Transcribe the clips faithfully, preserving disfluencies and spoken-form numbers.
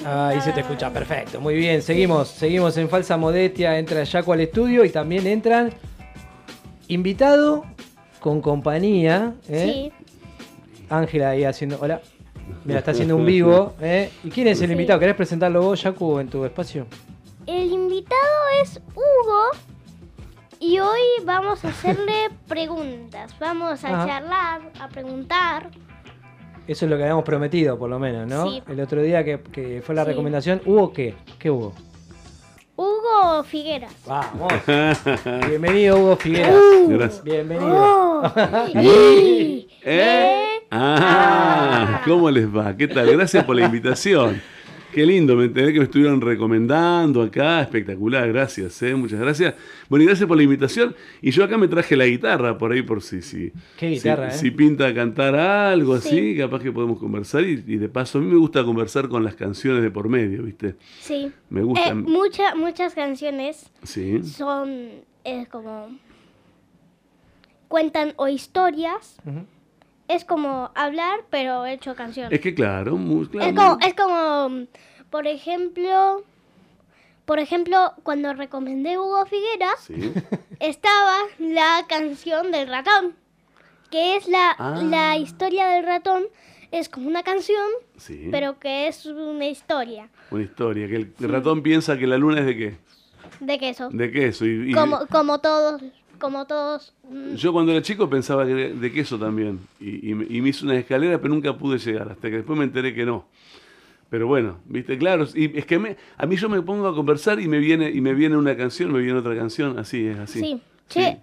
Ahí se te escucha, perfecto, muy bien. Seguimos, seguimos en Falsa Modestia. Entra Yaco al estudio y también entran invitado con compañía. ¿eh? Sí. Ángela ahí haciendo. Hola. Mira, está haciendo un vivo. ¿eh? ¿Y quién es el Sí. invitado? ¿Querés presentarlo vos, Yacu, en tu espacio? El invitado es Hugo y hoy vamos a hacerle preguntas. Vamos a Ajá. charlar, a preguntar. Eso es lo que habíamos prometido, por lo menos, ¿no? Sí. El otro día que, que fue la Sí. recomendación. ¿Hubo qué? ¿Qué hubo? Hugo Figueras. Vamos. Bienvenido, Hugo Figueras. Gracias. Bienvenido. Oh. Y- ¿Eh? eh, Ah, ¿cómo les va? ¿Qué tal? Gracias por la invitación. Qué lindo, me enteré que me estuvieron recomendando acá, espectacular, gracias, ¿eh? Muchas gracias. Bueno, y gracias por la invitación. Y yo acá me traje la guitarra por ahí por si, si, Qué guitarra, si, ¿eh? si pinta cantar algo Sí. así, capaz que podemos conversar. Y, y de paso, a mí me gusta conversar con las canciones de por medio, ¿viste? Sí. Me Eh, gustan. mucha- muchas canciones Sí. son es como cuentan o historias. Ujú. Es como hablar, pero hecho canción. Es que claro, muy claro. Es como, es como, por ejemplo, por ejemplo, cuando recomendé Hugo Figueras, Sí. estaba la canción del ratón, que es la, Ah. la historia del ratón, es como una canción, Sí. pero que es una historia Una historia, que el ratón piensa que la luna es de qué? de queso. De queso. Y, y Como, como todos, como todos. mm, yo cuando era chico pensaba que era de queso también. Y, y me, y me hice una escalera, pero nunca pude llegar, hasta que después me enteré que no. Pero bueno, viste, claro, y es que me, a mí yo me pongo a conversar y me viene y me viene una canción, me viene otra canción, así es, así. Sí. Che,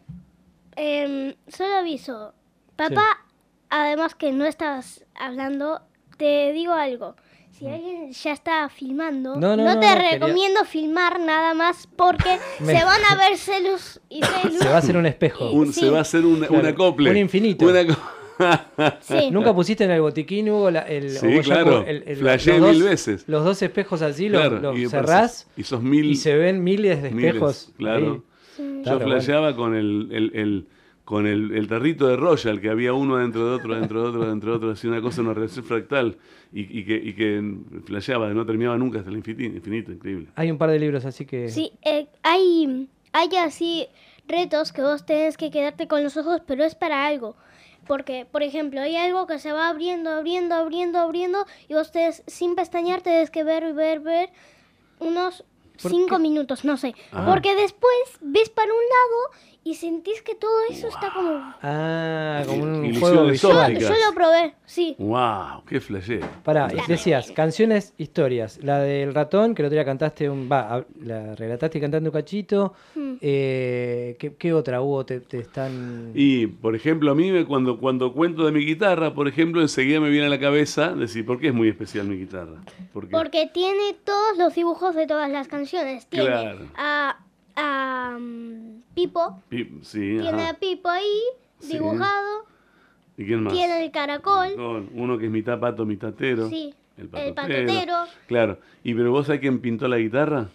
em, solo aviso. Papá, además que no estás hablando, te digo algo. Si alguien ya está filmando, No, no, no, no, te no, quería- recomiendo filmar nada más porque Me- se van a ver celos y celos. Se va a hacer un espejo. Un- Sí. Se va a hacer una, Claro, un acople. un infinito. Una co- Sí. ¿Nunca pusiste en el botiquín, Hugo, la- el, Sí, o vos, Yacu, claro. el- el- Flasheé los mil dos- veces. Los dos espejos así, los, Claro, los y cerrás y sos mil. y se ven miles de miles, espejos. claro. ahí. Yo Claro, bueno. flasheaba con el, el, el- con el, el tarrito de Royal, que había uno dentro de otro, dentro de otro, dentro de otro, así una cosa, una relación fractal, y, y que, y que flasheaba, no terminaba nunca hasta el infinito, infinito, increíble. Hay un par de libros así que... Sí, eh, hay, hay así retos que vos tenés que quedarte con los ojos, pero es para algo. Porque, por ejemplo, hay algo que se va abriendo, abriendo, abriendo, abriendo, y vos tenés, sin pestañear, tenés que ver, ver, ver unos ¿Por cinco qué? minutos, no sé. Ah. Porque después ves para un lado y sentís que todo eso está como... Ah, como un Ilusiones juego visual. ópticas. Yo lo probé, sí. ¡Wow! ¡Qué flashero! Pará, y decías, canciones, historias. La del ratón, que el otro día cantaste un... Va, hab- la relataste cantando un cachito. Mm. Eh, ¿qué, qué otra hubo? Te, te están... Y, por ejemplo, a mí me- cuando, cuando cuento de mi guitarra, por ejemplo, enseguida me viene a la cabeza decir, ¿por qué es muy especial mi guitarra? Porque, Porque tiene todos los dibujos de todas las canciones. Tiene Claro. a, a mm, Pipo, Pi- sí, tiene ajá. a Pipo ahí Sí. dibujado, ¿Y quién más? tiene el caracol, Con uno que es mitad pato, mitad tero. sí, El el patotero. patotero, Claro. ¿Y pero vos sabés quién pintó la guitarra?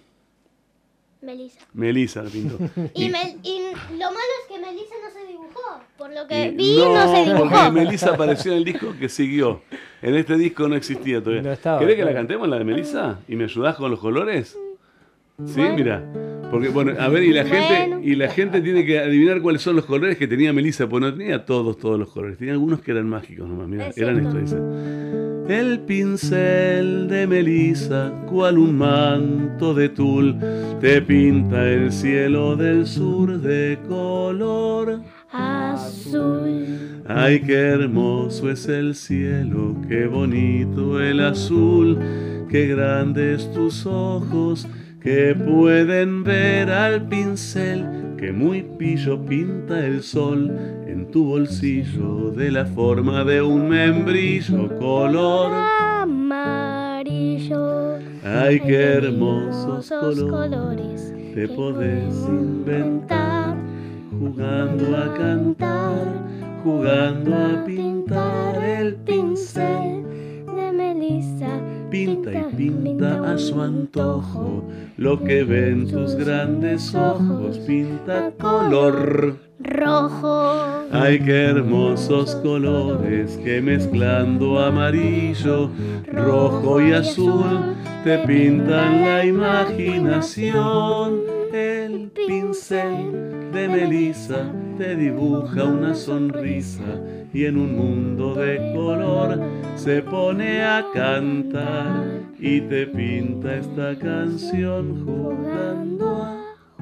Melissa. Melissa la pintó. Y, Mel- y lo malo es que Melissa no se dibujó, por lo que Y- vi no, se dibujó. porque Melissa apareció en el disco que siguió. En este disco no existía todavía. No estaba, ¿Querés que la claro. cantemos, la de Melissa? ¿Y me ayudás con los colores? Sí, Bueno. mira. Porque, bueno, a ver, y la Bueno. gente y la gente tiene que adivinar cuáles son los colores que tenía Melissa, pues no tenía todos, todos los colores. Tenía algunos que eran mágicos nomás. Mira, Es eran cierto. estos, dice. El pincel de Melissa, cual un manto de tul, te pinta el cielo del sur de color Azul. Ay, qué hermoso es el cielo, qué bonito el azul, qué grandes tus ojos que pueden ver al pincel, que muy pillo pinta el sol en tu bolsillo de la forma de un membrillo color. Amarillo. Ay, qué hermosos hermosos colores te que podés puedes inventar, jugando a cantar, jugando a pintar el pincel de Melissa pinta y pinta a su antojo, lo que ven tus grandes ojos pinta color rojo. Ay, qué hermosos colores que mezclando amarillo, rojo y azul te pintan la imaginación. El pincel de Melissa te dibuja una sonrisa y en un mundo de color se pone a cantar y te pinta esta canción jugando a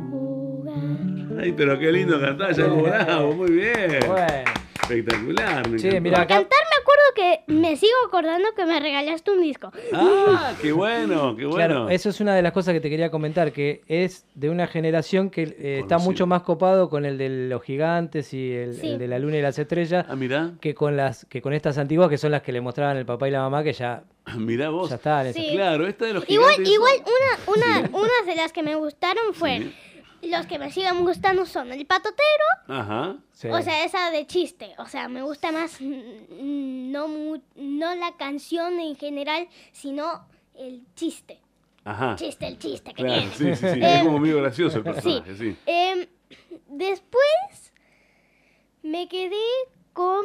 jugar. Ay, pero qué lindo cantar, ya bravo, muy bien. Bueno. Espectacular, me Sí, encantó. mira, acá- Cantar me acuerdo que me sigo acordando que me regalaste un disco. Ah, qué bueno, qué bueno. Claro, eso es una de las cosas que te quería comentar, que es de una generación que eh, está Conocido. mucho más copado con el de los gigantes y el, Sí. el de la luna y las estrellas Ah, mirá, que con las que con estas antiguas que son las que le mostraban el papá y la mamá que ya, mirá vos. ya estaban. Sí. Claro, esta de los Igual, gigantes. igual una, una, Sí. unas de las que me gustaron fue, Sí. los que me siguen gustando son el patotero, Ajá. Sí. o sea, esa de chiste. O sea, me gusta más mm, no, mu- no la canción en general, sino el chiste. Ajá. Chiste, el chiste que Claro, tiene. sí, sí, sí. Eh, Es como medio gracioso el personaje, sí. Em, después me quedé con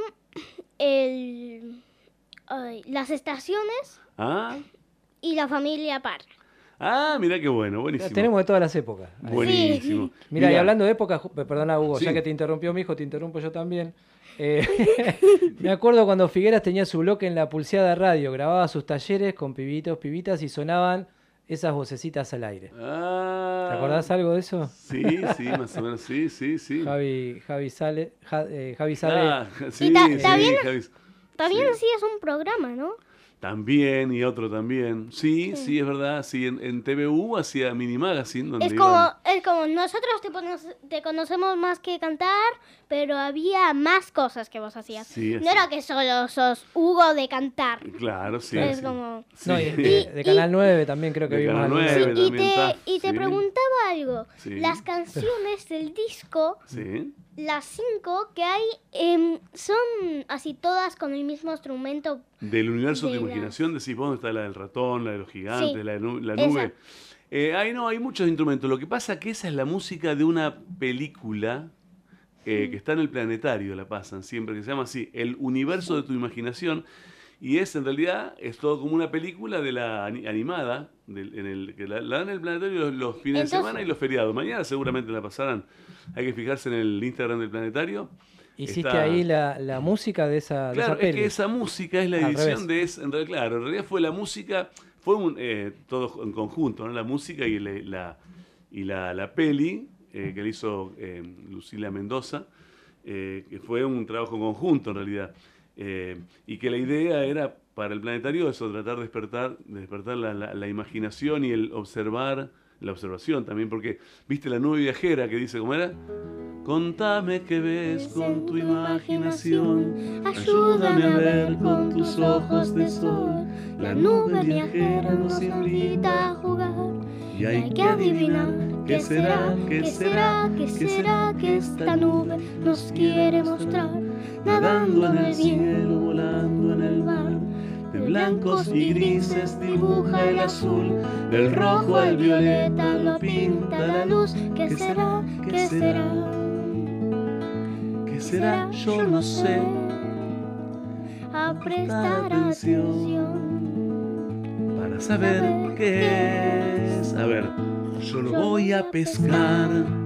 el, ay, las estaciones Ah, y la familia Parra. ah, mirá qué bueno, Ya buenísimo. tenemos de todas las épocas. Buenísimo. Mira, y hablando de épocas, ju- perdona Hugo, Sí. ya que te interrumpió mi hijo, te interrumpo yo también. Eh, me acuerdo cuando Figueras tenía su bloque en la Pulseada Radio, grababa sus talleres con pibitos, pibitas y sonaban esas vocecitas al aire. Ah, ¿Te acordás algo de eso? Sí, sí, más o menos, sí, sí, sí. Javi, Javi sale, Ja- eh, Javi sabe. Ah, sí, Y ta- sí, también- Javi. También Sí. así es un programa, ¿no? También, y otro también. Sí, sí, es verdad. Sí, en, en T V U hacía Mini Magazine. Donde Es como, iban- es como nosotros te, pones- te conocemos más que cantar, pero había más cosas que vos hacías. Sí, es- No era que solo sos Hugo de cantar. Claro, sí. es sí. como... No, y Sí. de, de Canal nueve también creo que De vimos Canal alguna. nueve. Sí, y también te, está, y te sí. preguntaba algo. Sí. Las canciones del disco, Sí. las cinco que hay, em, son así todas con el mismo instrumento. Del universo de De tu la- imaginación, decís vos, ¿dónde está la del ratón, la de los gigantes, Sí, la, de nu- la esa. nube? Eh, ahí no, hay muchos instrumentos. Lo que pasa que esa es la música de una película eh, que está en el planetario, la pasan siempre, que se llama así, El universo de tu imaginación. Y es, en realidad, es todo como una película de la ani- animada, del- en el, que la, la dan en el planetario los, los fines de Entonces- semana y los feriados. Mañana seguramente la pasarán. Hay que fijarse en el Instagram del planetario. Hiciste Está- ahí la, la música de esa, de Claro, esa es peli. que esa música es la Al edición revés. de... Es, en realidad, claro, en realidad fue la música, fue un, eh, todo en conjunto, ¿no? La música y, la, la- y la, la peli eh, que le hizo eh, Lucila Mendoza, eh, que fue un trabajo conjunto en realidad. Eh, y que la idea era para el planetario eso, tratar de despertar, de despertar la, la- la imaginación y el observar, la observación también, porque viste la nube viajera que dice, ¿cómo era? Contame qué ves con tu imaginación, ayúdame a ver con tus ojos de sol. La nube viajera nos invita a jugar y hay que adivinar qué será, qué será, qué será que esta nube nos quiere mostrar. Nadando en el cielo, volando en el mar, de blancos y grises dibuja el azul, del rojo al violeta lo pinta la luz. ¿Qué será? ¿Qué será? ¿Qué será? Yo no sé. A prestar atención. Para saber qué es. A ver, yo lo voy a pescar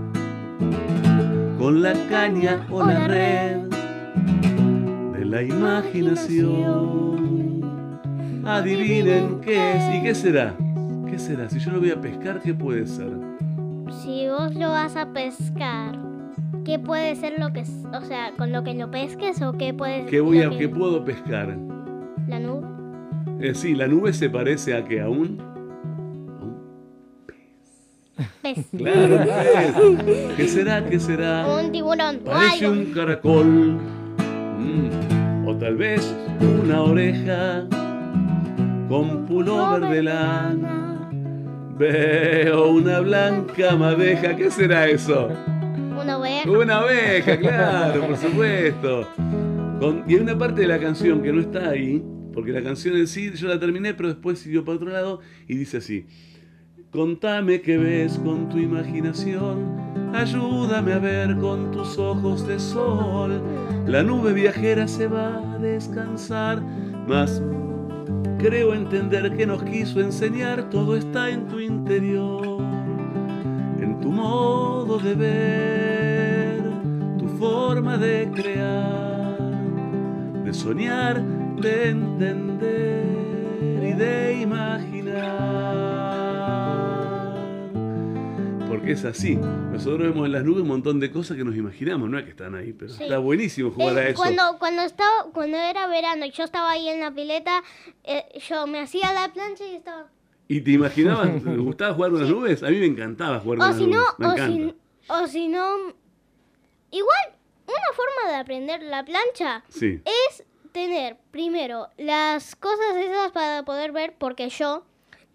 con la caña o la red de la imaginación. Adivinen qué es. ¿Y qué será? ¿Qué será? Si yo lo voy a pescar, ¿qué puede ser? Si vos lo vas a pescar, ¿qué puede ser lo que, es- o sea, con lo que lo pesques o qué puede ¿Qué, voy lo a, que- ¿Qué puedo pescar? la nube? Eh, sí, la nube se parece a que a un... Pez. Claro, un pez. ¿Qué será? ¿Qué será? Un tiburón o Parece algo. un caracol. Mm, O tal vez una oreja con pullover de lana. Veo una blanca madeja. ¿Qué será eso? Una oveja. Una abeja, claro, por supuesto. Con- y hay una parte de la canción que no está ahí, porque la canción en sí yo la terminé, pero después siguió para otro lado y dice así: contame qué ves con tu imaginación, ayúdame a ver con tus ojos de sol. La nube viajera se va a descansar, mas creo entender que nos quiso enseñar. Todo está en tu interior, en tu modo de ver, tu forma de crear, de soñar, de entender y de imaginar. Porque es así. Nosotros vemos en las nubes un montón de cosas que nos imaginamos, no es que están ahí, pero sí. Está buenísimo jugar eh, a eso. Cuando, cuando, estaba, cuando era verano y yo estaba ahí en la pileta, eh, yo me hacía la plancha y estaba... ¿Y te imaginabas? ¿Te gustaba jugar con las nubes? A mí me encantaba jugar con o las si nubes. No, me o, encanta. si, o si no... Igual, una forma de aprender la plancha sí. es tener primero las cosas esas para poder ver, porque yo...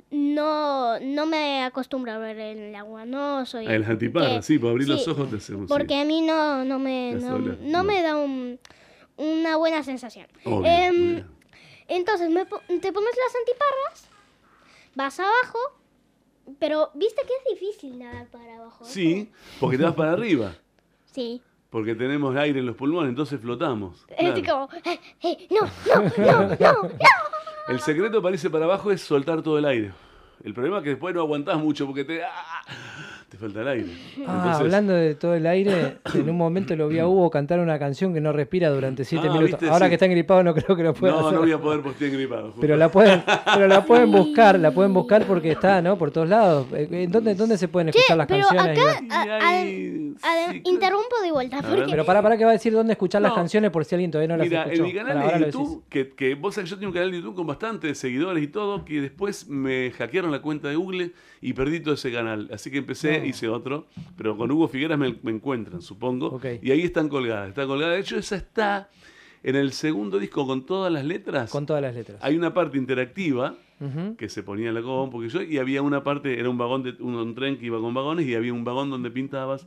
No, no me acostumbro a ver el agua, no soy... Ah, el antiparra, que, sí, para abrir sí, los ojos te hacemos. Porque sí. a mí no, no, me, no, no, no me da un, una buena sensación. Obvio, eh, entonces me, te pones las antiparras, vas abajo, pero viste que es difícil nadar para abajo. Sí, porque te vas para arriba. Sí. Porque tenemos aire en los pulmones, entonces flotamos. Es Claro. como, eh, eh, no, no, no, no, no. El secreto para irse para abajo es soltar todo el aire. El problema es que después no aguantás mucho porque te, ¡ah! te falta el aire. Ah, Entonces, hablando de todo el aire, en un momento lo vi a Hugo cantar una canción que no respira durante siete Ah, minutos. ¿viste? Ahora Sí. que está engripado no creo que lo pueda No, hacer. no voy a poder porque estoy engripado. Pero la pueden, pero la pueden buscar, la pueden buscar porque está, ¿no? Por todos lados. ¿En dónde, dónde se pueden escuchar Che, las pero canciones? acá, Y a- ahí, a- a- sí, interrumpo de vuelta, A ver. porque... Pero para, para que va a decir dónde escuchar las No. canciones por si alguien todavía no las Mira, escuchó. en mi canal Para, ahora de lo decís. YouTube, que, que vos sabés que yo tengo un canal de YouTube con bastantes seguidores y todo, que después me hackearon la cuenta de Google y perdí todo ese canal. Así que empecé, No. hice otro, pero con Hugo Figueras me, me encuentran, supongo. Ok. Y ahí están colgadas, está colgada. De hecho, esa está en el segundo disco con todas las letras. Con todas las letras. Hay una parte interactiva Ujú. que se ponía en la compu, que yo, y había una parte, era un vagón de un, un tren que iba con vagones, y había un vagón donde pintabas,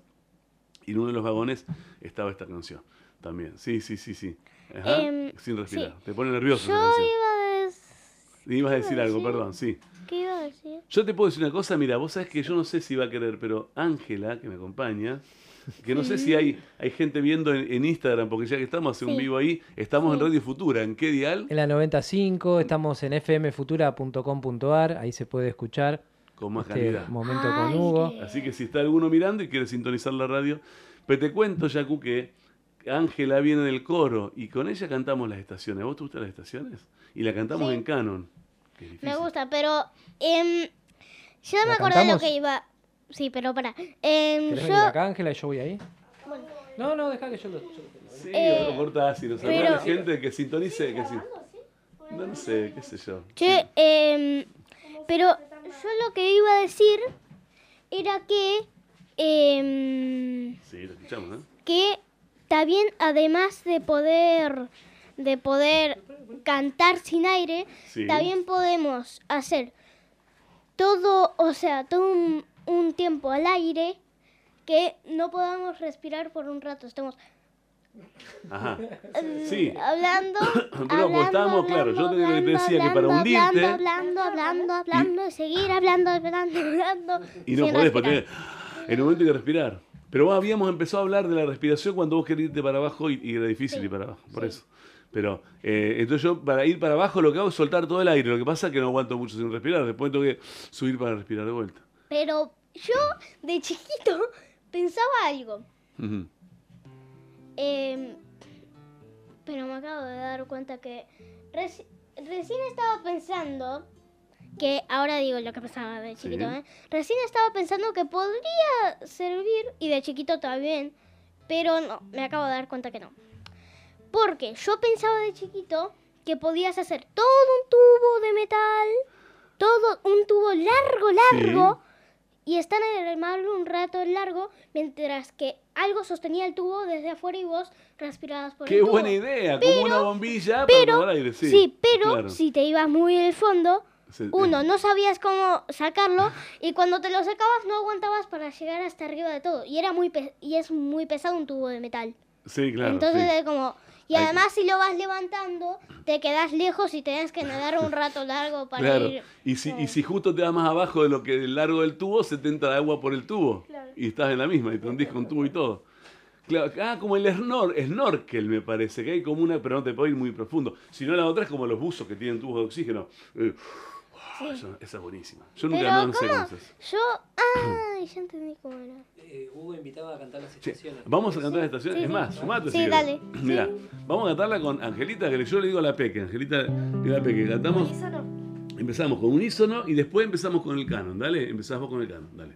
y en uno de los vagones estaba esta canción también. Sí, sí, sí, sí. Ajá, Em, sin respirar. sí. Te pone nervioso Yo esa canción. iba a decir... Ibas a decir algo, decir? perdón, sí. ¿Qué iba a decir? Yo te puedo decir una cosa, mira, vos sabés que yo no sé si va a querer, pero Ángela, que me acompaña, que no sé si hay, hay gente viendo en, en Instagram, porque ya que estamos hace un Sí. vivo ahí, estamos Sí. en Radio Futura, ¿en qué dial? En la noventa y cinco, estamos en f m futura punto com punto a r, ahí se puede escuchar Con más este calidad. momento Ay, con Hugo. qué- Así que si está alguno mirando y quiere sintonizar la radio, pero te cuento, Yacu, que Ángela viene del coro y con ella cantamos las estaciones. ¿A vos te gustan las estaciones? Y la cantamos Sí. en canon. Que es difícil. Me gusta, pero... em, yo no ¿La me acordé de lo cantamos? que iba... Sí, pero para. ¿Querés yo... venir acá, Ángela, y yo voy ahí? No, no, deja que yo lo... yo lo- Sí, Eh, lo cortás y nos pero- habla gente que sintonice, que sí. No, no sé, qué sé yo. Che, em, pero yo lo que iba a decir era que... em, Sí, lo escuchamos, ¿eh? que también, además de poder... de poder cantar sin aire, Sí. también podemos hacer todo, o sea, todo un, un tiempo al aire que no podamos respirar por un rato. Estamos Ajá. Sí. hablando, Pero pues hablando, estábamos, claro, yo te, te hablando, decía que para hablando, hundirte hablando, hablando, hablando, y seguir hablando, hablando, hablando. y no sin podés, respirar. porque en un momento hay que respirar. Pero vos habíamos empezado a hablar de la respiración cuando vos querías irte para abajo y, y era difícil Sí. ir para abajo, por eso. Pero, eh, entonces yo para ir para abajo lo que hago es soltar todo el aire. Lo que pasa es que no aguanto mucho sin respirar. Después tengo que subir para respirar de vuelta. Pero yo, de chiquito, pensaba algo. Ujú. Em, pero me acabo de dar cuenta que reci- recién estaba pensando que, ahora digo lo que pensaba de chiquito, Sí. ¿eh? Recién estaba pensando que podría servir, y de chiquito también, pero no, me acabo de dar cuenta que no. Porque yo pensaba de chiquito que podías hacer todo un tubo de metal, todo un tubo largo, largo, y estar en el mar un rato largo, mientras que algo sostenía el tubo desde afuera y vos respirabas por Qué el tubo. buena idea, como una bombilla para Pero, tomar aire. Sí, sí, pero claro. si te ibas muy al fondo, Se- uno, no sabías cómo sacarlo, y cuando te lo sacabas no aguantabas para llegar hasta arriba de todo. Y era muy pe- y es muy pesado un tubo de metal. Sí, claro. Entonces sí. es como... Y Hay- además si lo vas levantando, te quedas lejos y tenés que nadar un rato largo para Claro. ir. Y si, y si justo te vas más abajo de lo que el largo del tubo, se te entra agua por el tubo. Claro. Y estás en la misma, y te hundís con tubo y todo. Claro, ah, como el snor, snorkel me parece, que hay como una, pero no te puede ir muy profundo. Si no, la otra es como los buzos que tienen tubos de oxígeno. Eh, Sí. esa, esa es buenísima. Yo nunca Pero no, no sé ¿cómo? cómo se hace. Yo, ay, ya entendí cómo era. Eh, Hugo invitaba a cantar las Che, estaciones. vamos a cantar la estación. Sí, Es sí. más, sumate Sí, si querés. dale. Mira, vamos a cantarla con Angelita, que yo le digo a la Peque. Angelita y la Peque. Cantamos, empezamos con unísono y después empezamos con el canon. Dale, empezamos con el canon. Dale.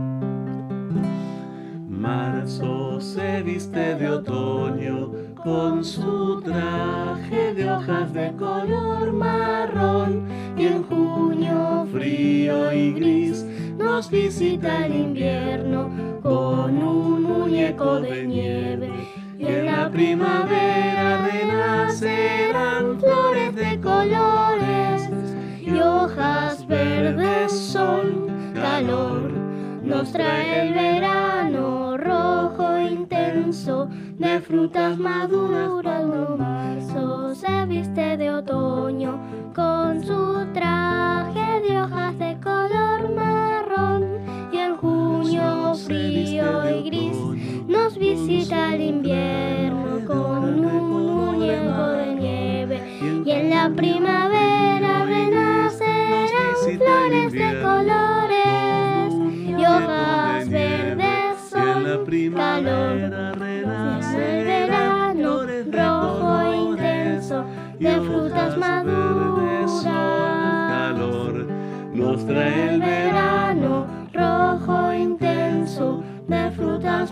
Marzo se viste de otoño con su traje de hojas de color marrón, y en junio frío y gris nos visita el invierno con un muñeco de nieve, y en la primavera renacerán flores de colores y hojas verdes son calor. Nos trae el verano rojo intenso de frutas maduras. Marzo se viste de otoño con su traje de hojas de color marrón, y en junio frío y gris nos visita el invierno con un muñeco de nieve, y en la primavera renacerán flores de colores y hojas verdes son calor. Renace el verano rojo intenso de frutas maduras. Calor nos Trae el verano rojo intenso de frutas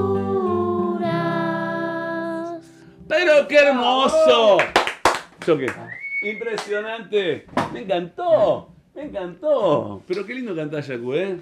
maduras. ¡Pero qué hermoso! ¿Yo qué? Impresionante. Me encantó. Me encantó. Pero qué lindo cantar, Yacu, ¿eh?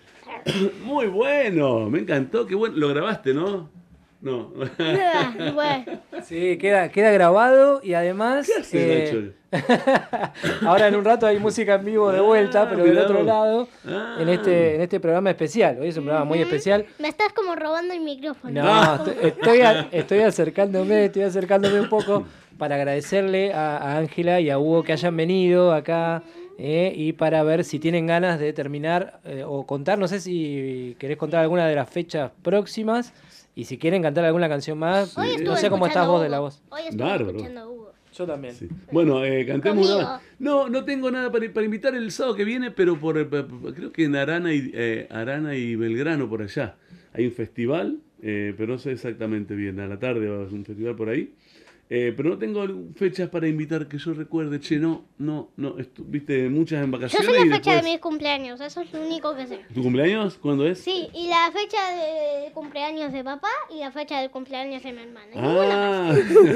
Muy bueno. Me encantó. Qué bueno. Lo grabaste, ¿no? No. Bueno, Sí, queda, queda grabado y además... ¿Qué haces, eh, Nacho? ahora en un rato hay música en vivo de vuelta, Ah, pero del mirá otro vos. lado, Ah. en este, en este programa especial. Hoy es un programa muy especial. me estás como robando el micrófono. No, estoy, estoy, a- estoy acercándome, estoy acercándome un poco para agradecerle a a Ángela y a Hugo que hayan venido acá eh, y para ver si tienen ganas de terminar eh, o contar, no sé si querés contar alguna de las fechas próximas y si quieren cantar alguna canción más. Hoy No estuve sé cómo estás escuchando vos a de la Hugo. voz. Hoy estuve Bárbaro. escuchando a Hugo. Yo también. Sí. Bueno, eh, cantemos Conmigo. nada más. No, no tengo nada para, para invitar el sábado que viene, pero por, eh, por- creo que en Arana y, eh, Arana y Belgrano, por allá, hay un festival, eh, pero no sé exactamente bien, a la tarde va a ser un festival por ahí. Eh, pero no tengo fechas para invitar que yo recuerde, che, no, no, no, estu- viste, muchas en Yo vacaciones. sé y la fecha después- de mis cumpleaños, eso es lo único que sé. ¿Tu cumpleaños? ¿Cuándo es? Sí, y la fecha de cumpleaños de papá y la fecha del cumpleaños de mi hermana. Ninguna más. Ah,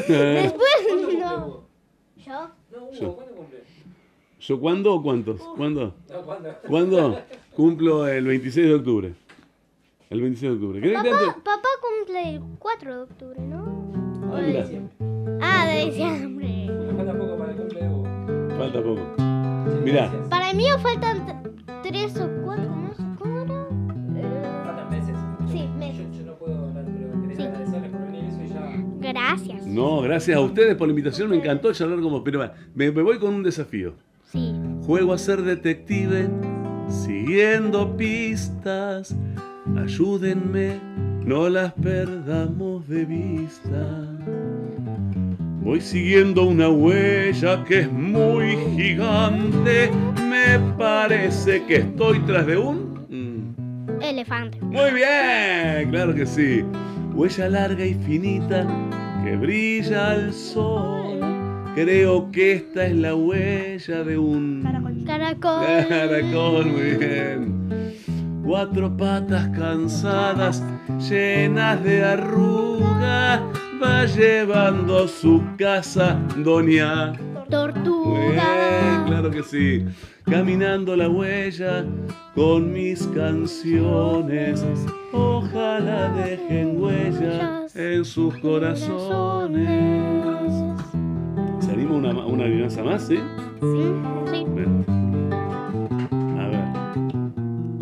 Después no. ¿Yo? No, Yo. Hugo, ¿cuándo cumple? ¿yo cuándo o cuántos? ¿Cuándo? No, ¿cuándo? ¿Cuándo? Cumplo el veintiséis de octubre. El veintiséis de octubre. ¿Querés que te- Papá, papá cumple el cuatro de octubre, ¿no? Ah, O de mirá. diciembre. Ah, de diciembre. Falta poco para el cumple de Hugo. Falta poco. Mirá. Para el mío faltan t- tres o cuatro meses. ¿Cómo era? Eh, Faltan meses. Sí, meses. Yo, yo no puedo hablar, pero quería Sí. agradecerles por venir eso y ya. Gracias. No, gracias a ustedes por la invitación. Me encantó charlar con vos. Pero va, me, me voy con un desafío. Sí. Juego a ser detective, siguiendo pistas. Ayúdenme, no las perdamos de vista. Voy siguiendo una huella que es muy gigante. Me parece que estoy tras de un... Mm. Elefante. Muy bien, claro que sí. Huella larga y finita que brilla al sol. Creo que esta es la huella de un Caracol. caracol, muy bien. Cuatro patas cansadas, llenas de arrugas, va llevando a su casa Doña. Muy bien, Tortuga. claro que sí. Caminando la huella con mis canciones, ojalá dejen huellas en sus corazones. ¿Se anima una, una adivinanza más, sí? Sí, sí. Bueno. A ver.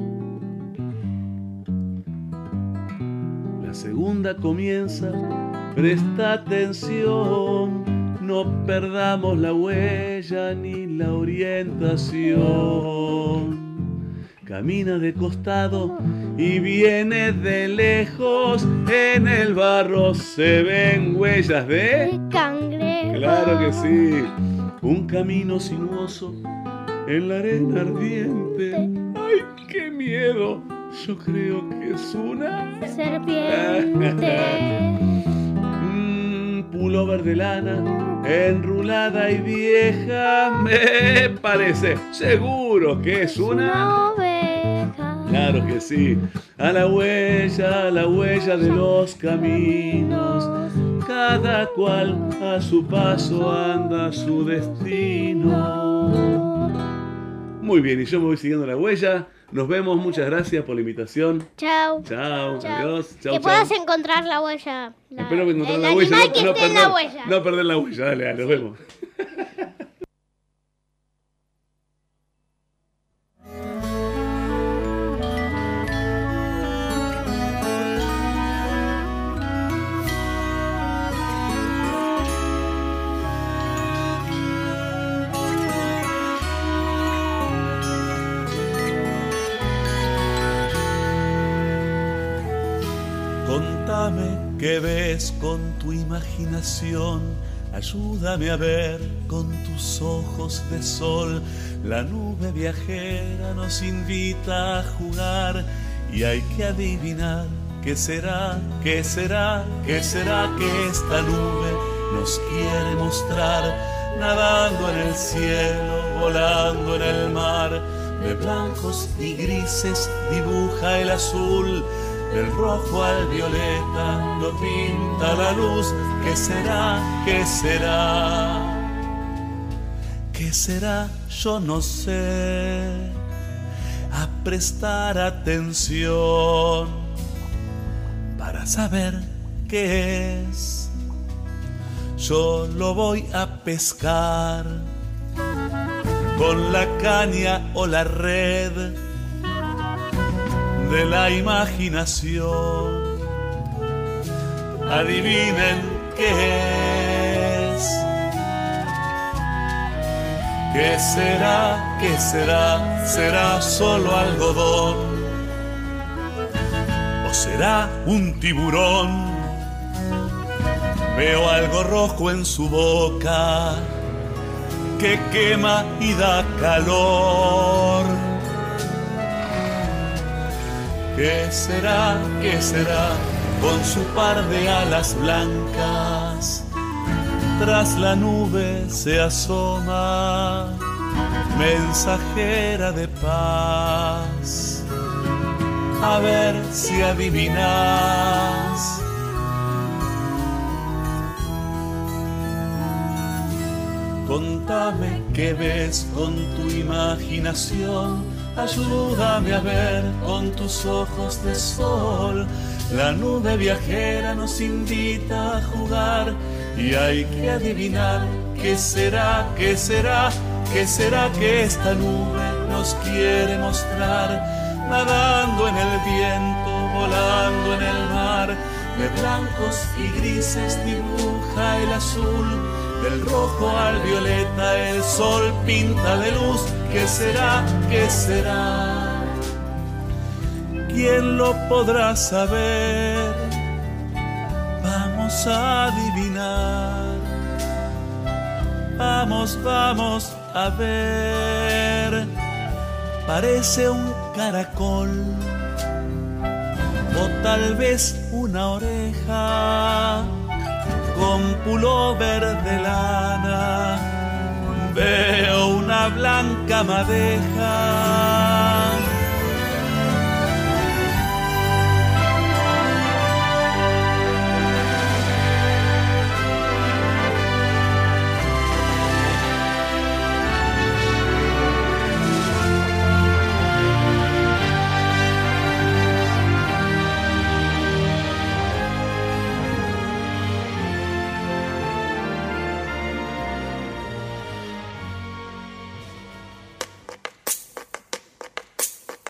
La segunda comienza presta atención, no perdamos la huella ni la orientación. Camina de costado y viene de lejos, en el barro se ven huellas de cangrejo. Claro que sí, un camino sinuoso en la arena ardiente. ¡Ay, qué miedo! Yo creo que es una serpiente. Un pullover de lana, enrulada y vieja, me parece. Seguro que es una oveja. Claro que sí. A la huella, a la huella de los caminos, cada cual a su paso anda su destino. Muy bien, y yo me voy siguiendo la huella. Nos vemos, muchas gracias por la invitación. Chao. Chao, Chao. adiós. Chao, que chao. puedas encontrar la huella. La, Espero que encontrar el la huella. animal No, que no esté en perder, la huella. no perder la huella. Dale, dale, nos vemos. Contame qué ves con tu imaginación, ayúdame a ver con tus ojos de sol. La nube viajera nos invita a jugar y hay que adivinar qué será, qué será, qué será que esta nube nos quiere mostrar. Nadando en el cielo, volando en el mar, de blancos y grises dibuja el azul. Del rojo al violeta lo pinta la luz. ¿Qué será? ¿Qué será? ¿Qué será? Yo no sé. A prestar atención para saber qué es. Yo lo voy a pescar con la caña o la red de la imaginación. Adivinen qué es. ¿Qué será? ¿Qué será? ¿Será solo algodón? ¿O será un tiburón? Veo algo rojo en su boca que quema y da calor. ¿Qué será? ¿Qué será? Con su par de alas blancas, tras la nube se asoma, mensajera de paz. A ver si adivinas. Contame qué ves con tu imaginación, ayúdame a ver con tus ojos de sol. La nube viajera nos invita a jugar y hay que adivinar qué será, qué será, qué será que esta nube nos quiere mostrar. Nadando en el viento, volando en el mar, de blancos y grises dibuja el azul. Del rojo al violeta el sol pinta de luz. ¿Qué será? ¿Qué será? ¿Quién lo podrá saber? Vamos a adivinar. Vamos, vamos a ver. Parece un caracol o tal vez una oreja con pullover de lana. Veo una blanca madeja